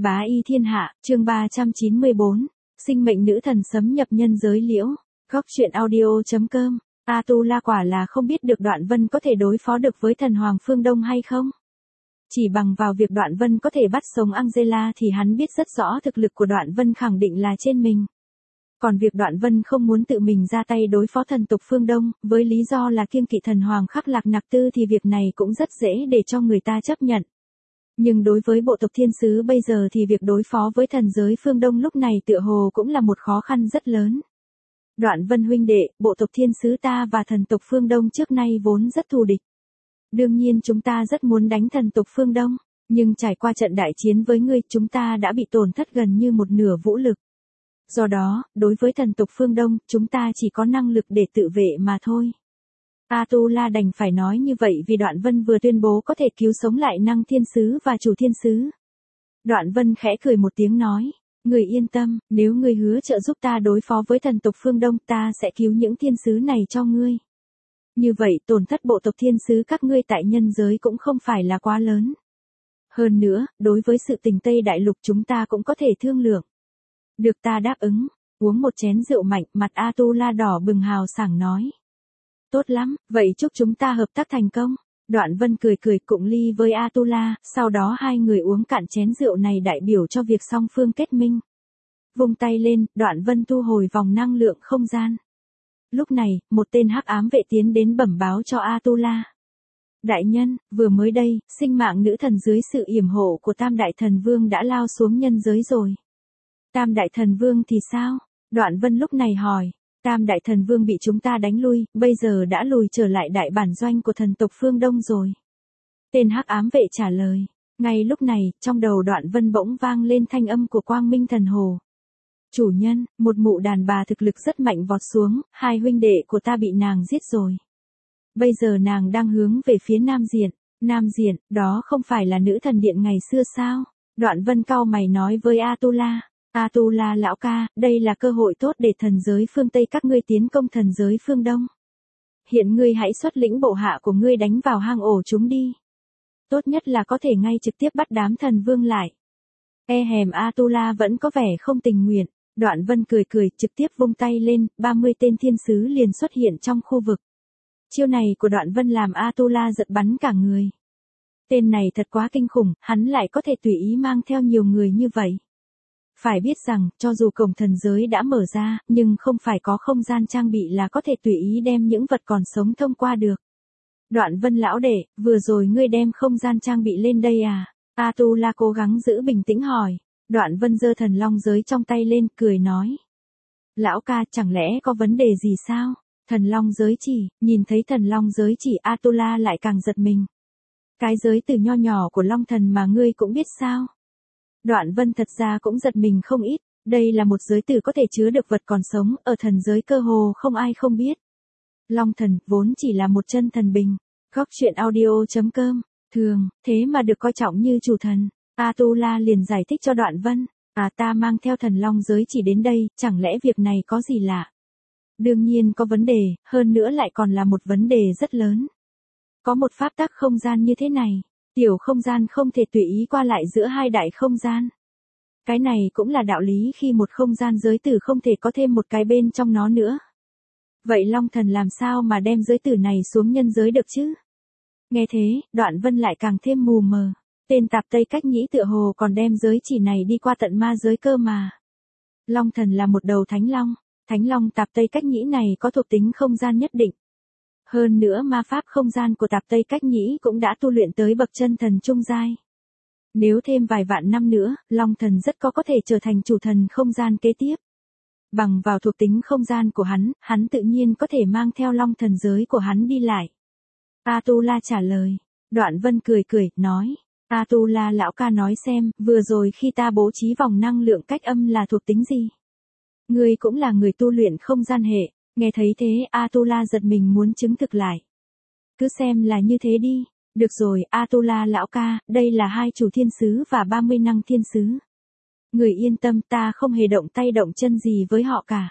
Bá y thiên hạ, chương 394, sinh mệnh nữ thần xâm nhập nhân giới liễu. Góc truyện audio.com. Atula quả là không biết được Đoạn Vân có thể đối phó được với thần hoàng phương Đông hay không. Chỉ bằng vào việc Đoạn Vân có thể bắt sống Angela thì hắn biết rất rõ thực lực của Đoạn Vân khẳng định là trên mình. Còn việc Đoạn Vân không muốn tự mình ra tay đối phó thần tộc phương Đông, với lý do là kiêng kỵ thần hoàng Khắc Lạc Nặc Tư thì việc này cũng rất dễ để cho người ta chấp nhận. Nhưng đối với bộ tộc thiên sứ bây giờ thì việc đối phó với thần giới phương Đông lúc này tựa hồ cũng là một khó khăn rất lớn. Đoạn Vân huynh đệ, bộ tộc thiên sứ ta và thần tộc phương Đông trước nay vốn rất thù địch. Đương nhiên chúng ta rất muốn đánh thần tộc phương Đông, nhưng trải qua trận đại chiến với ngươi chúng ta đã bị tổn thất gần như một nửa vũ lực. Do đó, đối với thần tộc phương Đông, chúng ta chỉ có năng lực để tự vệ mà thôi. Atula đành phải nói như vậy vì Đoạn Vân vừa tuyên bố có thể cứu sống lại năng thiên sứ và chủ thiên sứ. Đoạn Vân khẽ cười một tiếng nói, người yên tâm, nếu ngươi hứa trợ giúp ta đối phó với thần tộc phương Đông ta sẽ cứu những thiên sứ này cho ngươi. Như vậy tổn thất bộ tộc thiên sứ các ngươi tại nhân giới cũng không phải là quá lớn. Hơn nữa, đối với sự tình Tây Đại Lục chúng ta cũng có thể thương lượng. Được ta đáp ứng, uống một chén rượu mạnh, mặt Atula đỏ bừng hào sảng nói. Tốt lắm, vậy chúc chúng ta hợp tác thành công. Đoạn Vân cười cười cụng ly với Atula, sau đó hai người uống cạn chén rượu này đại biểu cho việc song phương kết minh. Vung tay lên, Đoạn Vân thu hồi vòng năng lượng không gian. Lúc này, một tên hắc ám vệ tiến đến bẩm báo cho Atula. Đại nhân, vừa mới đây, sinh mạng nữ thần dưới sự yểm hộ của Tam Đại Thần Vương đã lao xuống nhân giới rồi. Tam Đại Thần Vương thì sao? Đoạn Vân lúc này hỏi. Tam Đại Thần Vương bị chúng ta đánh lui, bây giờ đã lùi trở lại đại bản doanh của thần tộc phương Đông rồi. Tên hắc ám vệ trả lời. Ngay lúc này, trong đầu Đoạn Vân bỗng vang lên thanh âm của Quang Minh Thần Hồ. Chủ nhân, một mụ đàn bà thực lực rất mạnh vọt xuống, hai huynh đệ của ta bị nàng giết rồi. Bây giờ nàng đang hướng về phía Nam Diện. Nam Diện, đó không phải là nữ thần điện ngày xưa sao? Đoạn Vân cau mày nói với Atula. Atula lão ca, đây là cơ hội tốt để thần giới phương Tây các ngươi tiến công thần giới phương Đông. Hiện ngươi hãy xuất lĩnh bộ hạ của ngươi đánh vào hang ổ chúng đi. Tốt nhất là có thể ngay trực tiếp bắt đám thần vương lại. Atula vẫn có vẻ không tình nguyện. Đoạn Vân cười cười trực tiếp vung tay lên, 30 tên thiên sứ liền xuất hiện trong khu vực. Chiêu này của Đoạn Vân làm Atula giật bắn cả người. Tên này thật quá kinh khủng, hắn lại có thể tùy ý mang theo nhiều người như vậy. Phải biết rằng, cho dù cổng thần giới đã mở ra, nhưng không phải có không gian trang bị là có thể tùy ý đem những vật còn sống thông qua được. Đoạn Vân lão đệ, vừa rồi ngươi đem không gian trang bị lên đây à? Atula cố gắng giữ bình tĩnh hỏi. Đoạn Vân giơ thần long giới trong tay lên, cười nói. Lão ca, chẳng lẽ có vấn đề gì sao? Thần long giới chỉ, nhìn thấy thần long giới chỉ Atula lại càng giật mình. Cái giới từ nho nhỏ của long thần mà ngươi cũng biết sao? Đoạn Vân thật ra cũng giật mình không ít, đây là một giới tử có thể chứa được vật còn sống, ở thần giới cơ hồ không ai không biết. Long thần, vốn chỉ là một chân thần bình. Góc truyện audio.com, thường, thế mà được coi trọng như chủ thần. Atula liền giải thích cho Đoạn Vân, ta mang theo thần long giới chỉ đến đây, chẳng lẽ việc này có gì lạ? Đương nhiên có vấn đề, hơn nữa lại còn là một vấn đề rất lớn. Có một pháp tắc không gian như thế này. Tiểu không gian không thể tùy ý qua lại giữa hai đại không gian. Cái này cũng là đạo lý khi một không gian giới tử không thể có thêm một cái bên trong nó nữa. Vậy Long Thần làm sao mà đem giới tử này xuống nhân giới được chứ? Nghe thế, Đoạn Vân lại càng thêm mù mờ. Tên tạp Tây Cách Nhĩ tựa hồ còn đem giới chỉ này đi qua tận ma giới cơ mà. Long Thần là một đầu thánh long. Thánh long tạp Tây Cách Nhĩ này có thuộc tính không gian nhất định. Hơn nữa ma pháp không gian của tạp Tây Cách Nhĩ cũng đã tu luyện tới bậc chân thần trung giai. Nếu thêm vài vạn năm nữa, Long Thần rất có thể trở thành chủ thần không gian kế tiếp. Bằng vào thuộc tính không gian của hắn tự nhiên có thể mang theo Long Thần giới của hắn đi lại. Atula trả lời. Đoạn Vân cười cười, nói. Atula lão ca nói xem, vừa rồi khi ta bố trí vòng năng lượng cách âm là thuộc tính gì? Ngươi cũng là người tu luyện không gian hệ. Nghe thấy thế Atula giật mình muốn chứng thực lại. Cứ xem là như thế đi. Được rồi Atula lão ca, đây là hai chủ thiên sứ và 30 năng thiên sứ. Người yên tâm, ta không hề động tay động chân gì với họ cả.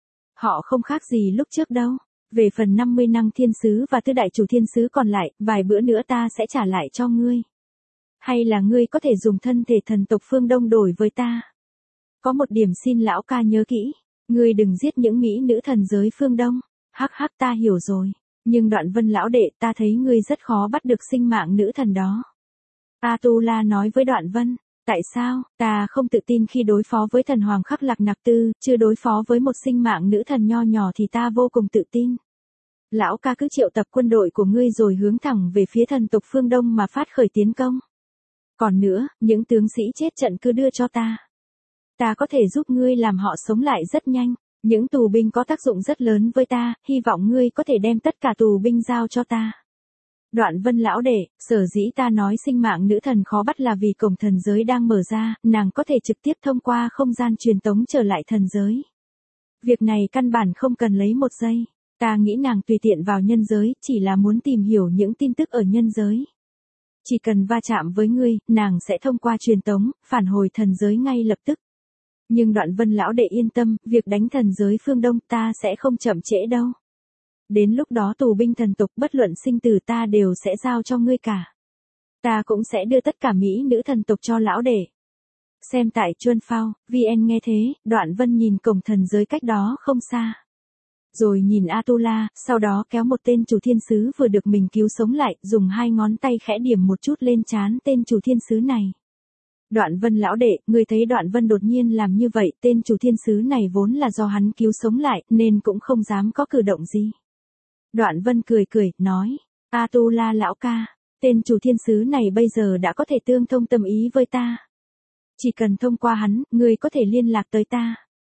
Họ không khác gì lúc trước đâu. Về phần 50 năng thiên sứ và tứ đại chủ thiên sứ còn lại, vài bữa nữa ta sẽ trả lại cho ngươi. Hay là ngươi có thể dùng thân thể thần tộc phương Đông đổi với ta? Có một điểm xin lão ca nhớ kỹ, ngươi đừng giết những mỹ nữ thần giới phương Đông. Hắc hắc, ta hiểu rồi, nhưng Đoạn Vân lão đệ, ta thấy ngươi rất khó bắt được sinh mạng nữ thần đó. Atula nói với Đoạn Vân, tại sao? Ta không tự tin khi đối phó với thần hoàng Khắc Lạc Nặc Tư, chưa đối phó với một sinh mạng nữ thần nho nhỏ thì ta vô cùng tự tin. Lão ca cứ triệu tập quân đội của ngươi rồi hướng thẳng về phía thần tộc phương Đông mà phát khởi tiến công. Còn nữa, những tướng sĩ chết trận cứ đưa cho ta. Ta có thể giúp ngươi làm họ sống lại rất nhanh. Những tù binh có tác dụng rất lớn với ta, hy vọng ngươi có thể đem tất cả tù binh giao cho ta. Đoạn Vân lão đệ, sở dĩ ta nói sinh mạng nữ thần khó bắt là vì cổng thần giới đang mở ra, nàng có thể trực tiếp thông qua không gian truyền tống trở lại thần giới. Việc này căn bản không cần lấy một giây. Ta nghĩ nàng tùy tiện vào nhân giới, chỉ là muốn tìm hiểu những tin tức ở nhân giới. Chỉ cần va chạm với ngươi, nàng sẽ thông qua truyền tống, phản hồi thần giới ngay lập tức. Nhưng Đoạn Vân lão đệ yên tâm, việc đánh thần giới phương Đông ta sẽ không chậm trễ đâu. Đến lúc đó tù binh thần tộc bất luận sinh tử ta đều sẽ giao cho ngươi cả. Ta cũng sẽ đưa tất cả mỹ nữ thần tộc cho lão đệ. Xem tại Chuân Phao, VN nghe thế, Đoạn Vân nhìn cổng thần giới cách đó không xa. Rồi nhìn Atula, sau đó kéo một tên chủ thiên sứ vừa được mình cứu sống lại, dùng hai ngón tay khẽ điểm một chút lên trán tên chủ thiên sứ này. Đoạn Vân lão đệ, ngươi thấy Đoạn Vân đột nhiên làm như vậy, tên chủ thiên sứ này vốn là do hắn cứu sống lại, nên cũng không dám có cử động gì. Đoạn Vân cười cười, nói, Atula lão ca, tên chủ thiên sứ này bây giờ đã có thể tương thông tâm ý với ta. Chỉ cần thông qua hắn, ngươi có thể liên lạc tới ta.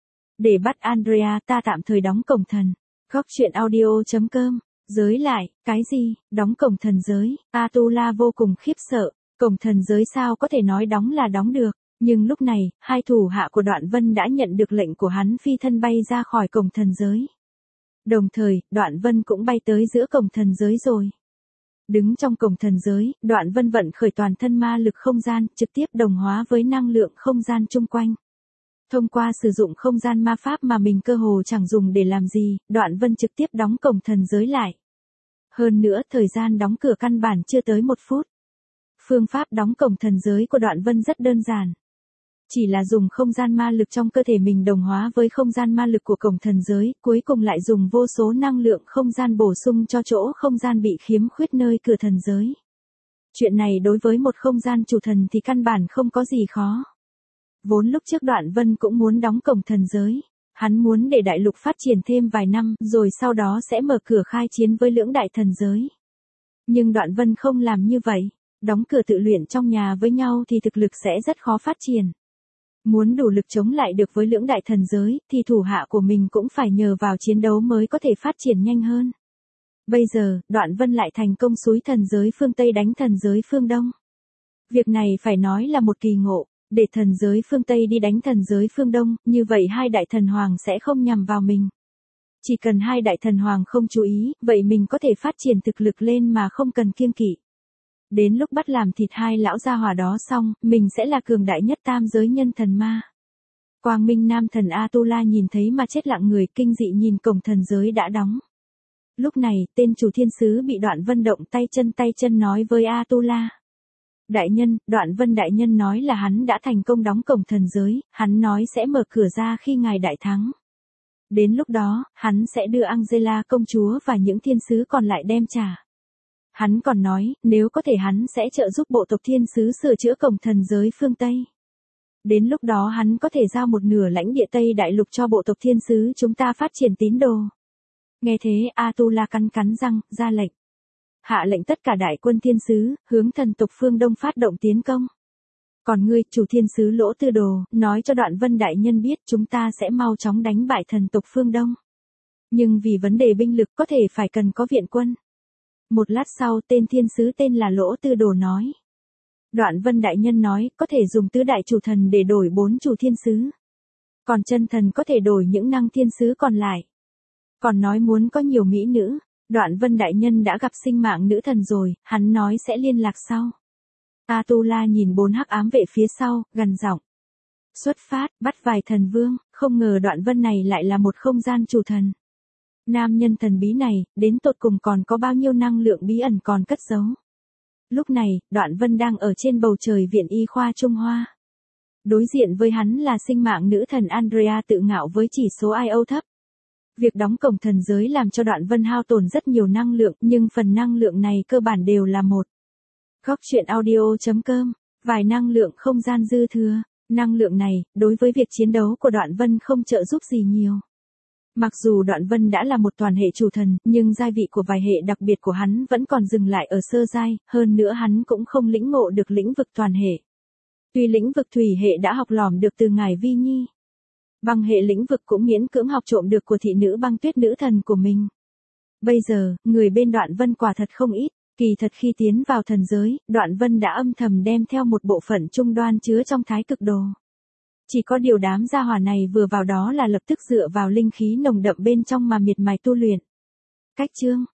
Để bắt Andrea, ta tạm thời đóng cổng thần. Góc truyện audio.com, giới lại, cái gì, đóng cổng thần giới, Atula vô cùng khiếp sợ. Cổng thần giới sao có thể nói đóng là đóng được, nhưng lúc này, hai thủ hạ của Đoạn Vân đã nhận được lệnh của hắn phi thân bay ra khỏi cổng thần giới. Đồng thời, Đoạn Vân cũng bay tới giữa cổng thần giới rồi. Đứng trong cổng thần giới, Đoạn Vân vận khởi toàn thân ma lực không gian, trực tiếp đồng hóa với năng lượng không gian chung quanh. Thông qua sử dụng không gian ma pháp mà mình cơ hồ chẳng dùng để làm gì, Đoạn Vân trực tiếp đóng cổng thần giới lại. Hơn nữa, thời gian đóng cửa căn bản chưa tới 1 phút. Phương pháp đóng cổng thần giới của Đoạn Vân rất đơn giản. Chỉ là dùng không gian ma lực trong cơ thể mình đồng hóa với không gian ma lực của cổng thần giới, cuối cùng lại dùng vô số năng lượng không gian bổ sung cho chỗ không gian bị khiếm khuyết nơi cửa thần giới. Chuyện này đối với một không gian chủ thần thì căn bản không có gì khó. Vốn lúc trước Đoạn Vân cũng muốn đóng cổng thần giới. Hắn muốn để đại lục phát triển thêm vài năm, rồi sau đó sẽ mở cửa khai chiến với lưỡng đại thần giới. Nhưng Đoạn Vân không làm như vậy. Đóng cửa tự luyện trong nhà với nhau thì thực lực sẽ rất khó phát triển. Muốn đủ lực chống lại được với lưỡng đại thần giới, thì thủ hạ của mình cũng phải nhờ vào chiến đấu mới có thể phát triển nhanh hơn. Bây giờ, Đoạn Vân lại thành công xúi thần giới phương Tây đánh thần giới phương Đông. Việc này phải nói là một kỳ ngộ, để thần giới phương Tây đi đánh thần giới phương Đông, như vậy hai đại thần hoàng sẽ không nhằm vào mình. Chỉ cần hai đại thần hoàng không chú ý, vậy mình có thể phát triển thực lực lên mà không cần kiêng kỵ. Đến lúc bắt làm thịt hai lão gia hỏa đó xong, mình sẽ là cường đại nhất tam giới nhân thần ma. Quang Minh Nam thần Atula nhìn thấy mà chết lặng người, kinh dị nhìn cổng thần giới đã đóng. Lúc này, tên chủ thiên sứ bị Đoạn Vân động tay chân nói với Atula. Đại nhân, Đoạn Vân đại nhân nói là hắn đã thành công đóng cổng thần giới, hắn nói sẽ mở cửa ra khi ngài đại thắng. Đến lúc đó, hắn sẽ đưa Angela công chúa và những thiên sứ còn lại đem trả. Hắn còn nói, nếu có thể hắn sẽ trợ giúp bộ tộc thiên sứ sửa chữa cổng thần giới phương Tây. Đến lúc đó hắn có thể giao một nửa lãnh địa Tây Đại Lục cho bộ tộc thiên sứ chúng ta phát triển tín đồ. Nghe thế, Atula cắn răng, ra lệnh. Hạ lệnh tất cả đại quân thiên sứ, hướng thần tộc phương Đông phát động tiến công. Còn ngươi, chủ thiên sứ Lỗ Tư Đồ, nói cho Đoạn Vân đại nhân biết chúng ta sẽ mau chóng đánh bại thần tộc phương Đông. Nhưng vì vấn đề binh lực có thể phải cần có viện quân. Một lát sau, tên thiên sứ tên là Lỗ Tư Đồ nói. Đoạn Vân đại nhân nói, có thể dùng tứ đại chủ thần để đổi 4 chủ thiên sứ. Còn chân thần có thể đổi những năng thiên sứ còn lại. Còn nói muốn có nhiều mỹ nữ, Đoạn Vân đại nhân đã gặp sinh mạng nữ thần rồi, hắn nói sẽ liên lạc sau. Atula nhìn 4 hắc ám vệ phía sau, gằn giọng. Xuất phát, bắt vài thần vương, không ngờ Đoạn Vân này lại là một không gian chủ thần. Nam nhân thần bí này, đến tột cùng còn có bao nhiêu năng lượng bí ẩn còn cất giấu. Lúc này, Đoạn Vân đang ở trên bầu trời viện y khoa Trung Hoa. Đối diện với hắn là sinh mạng nữ thần Andrea tự ngạo với chỉ số IO thấp. Việc đóng cổng thần giới làm cho Đoạn Vân hao tổn rất nhiều năng lượng, nhưng phần năng lượng này cơ bản đều là một. Góc truyện audio.com, vài năng lượng không gian dư thừa. Năng lượng này, đối với việc chiến đấu của Đoạn Vân không trợ giúp gì nhiều. Mặc dù Đoạn Vân đã là một toàn hệ chủ thần, nhưng giai vị của vài hệ đặc biệt của hắn vẫn còn dừng lại ở sơ giai, hơn nữa hắn cũng không lĩnh ngộ được lĩnh vực toàn hệ. Tuy lĩnh vực thủy hệ đã học lỏm được từ ngài Vi Nhi. Băng hệ lĩnh vực cũng miễn cưỡng học trộm được của thị nữ băng tuyết nữ thần của mình. Bây giờ, người bên Đoạn Vân quả thật không ít, kỳ thật khi tiến vào thần giới, Đoạn Vân đã âm thầm đem theo một bộ phận trung đoan chứa trong thái cực đồ. Chỉ có điều đám gia hỏa này vừa vào đó là lập tức dựa vào linh khí nồng đậm bên trong mà miệt mài tu luyện. Cách chương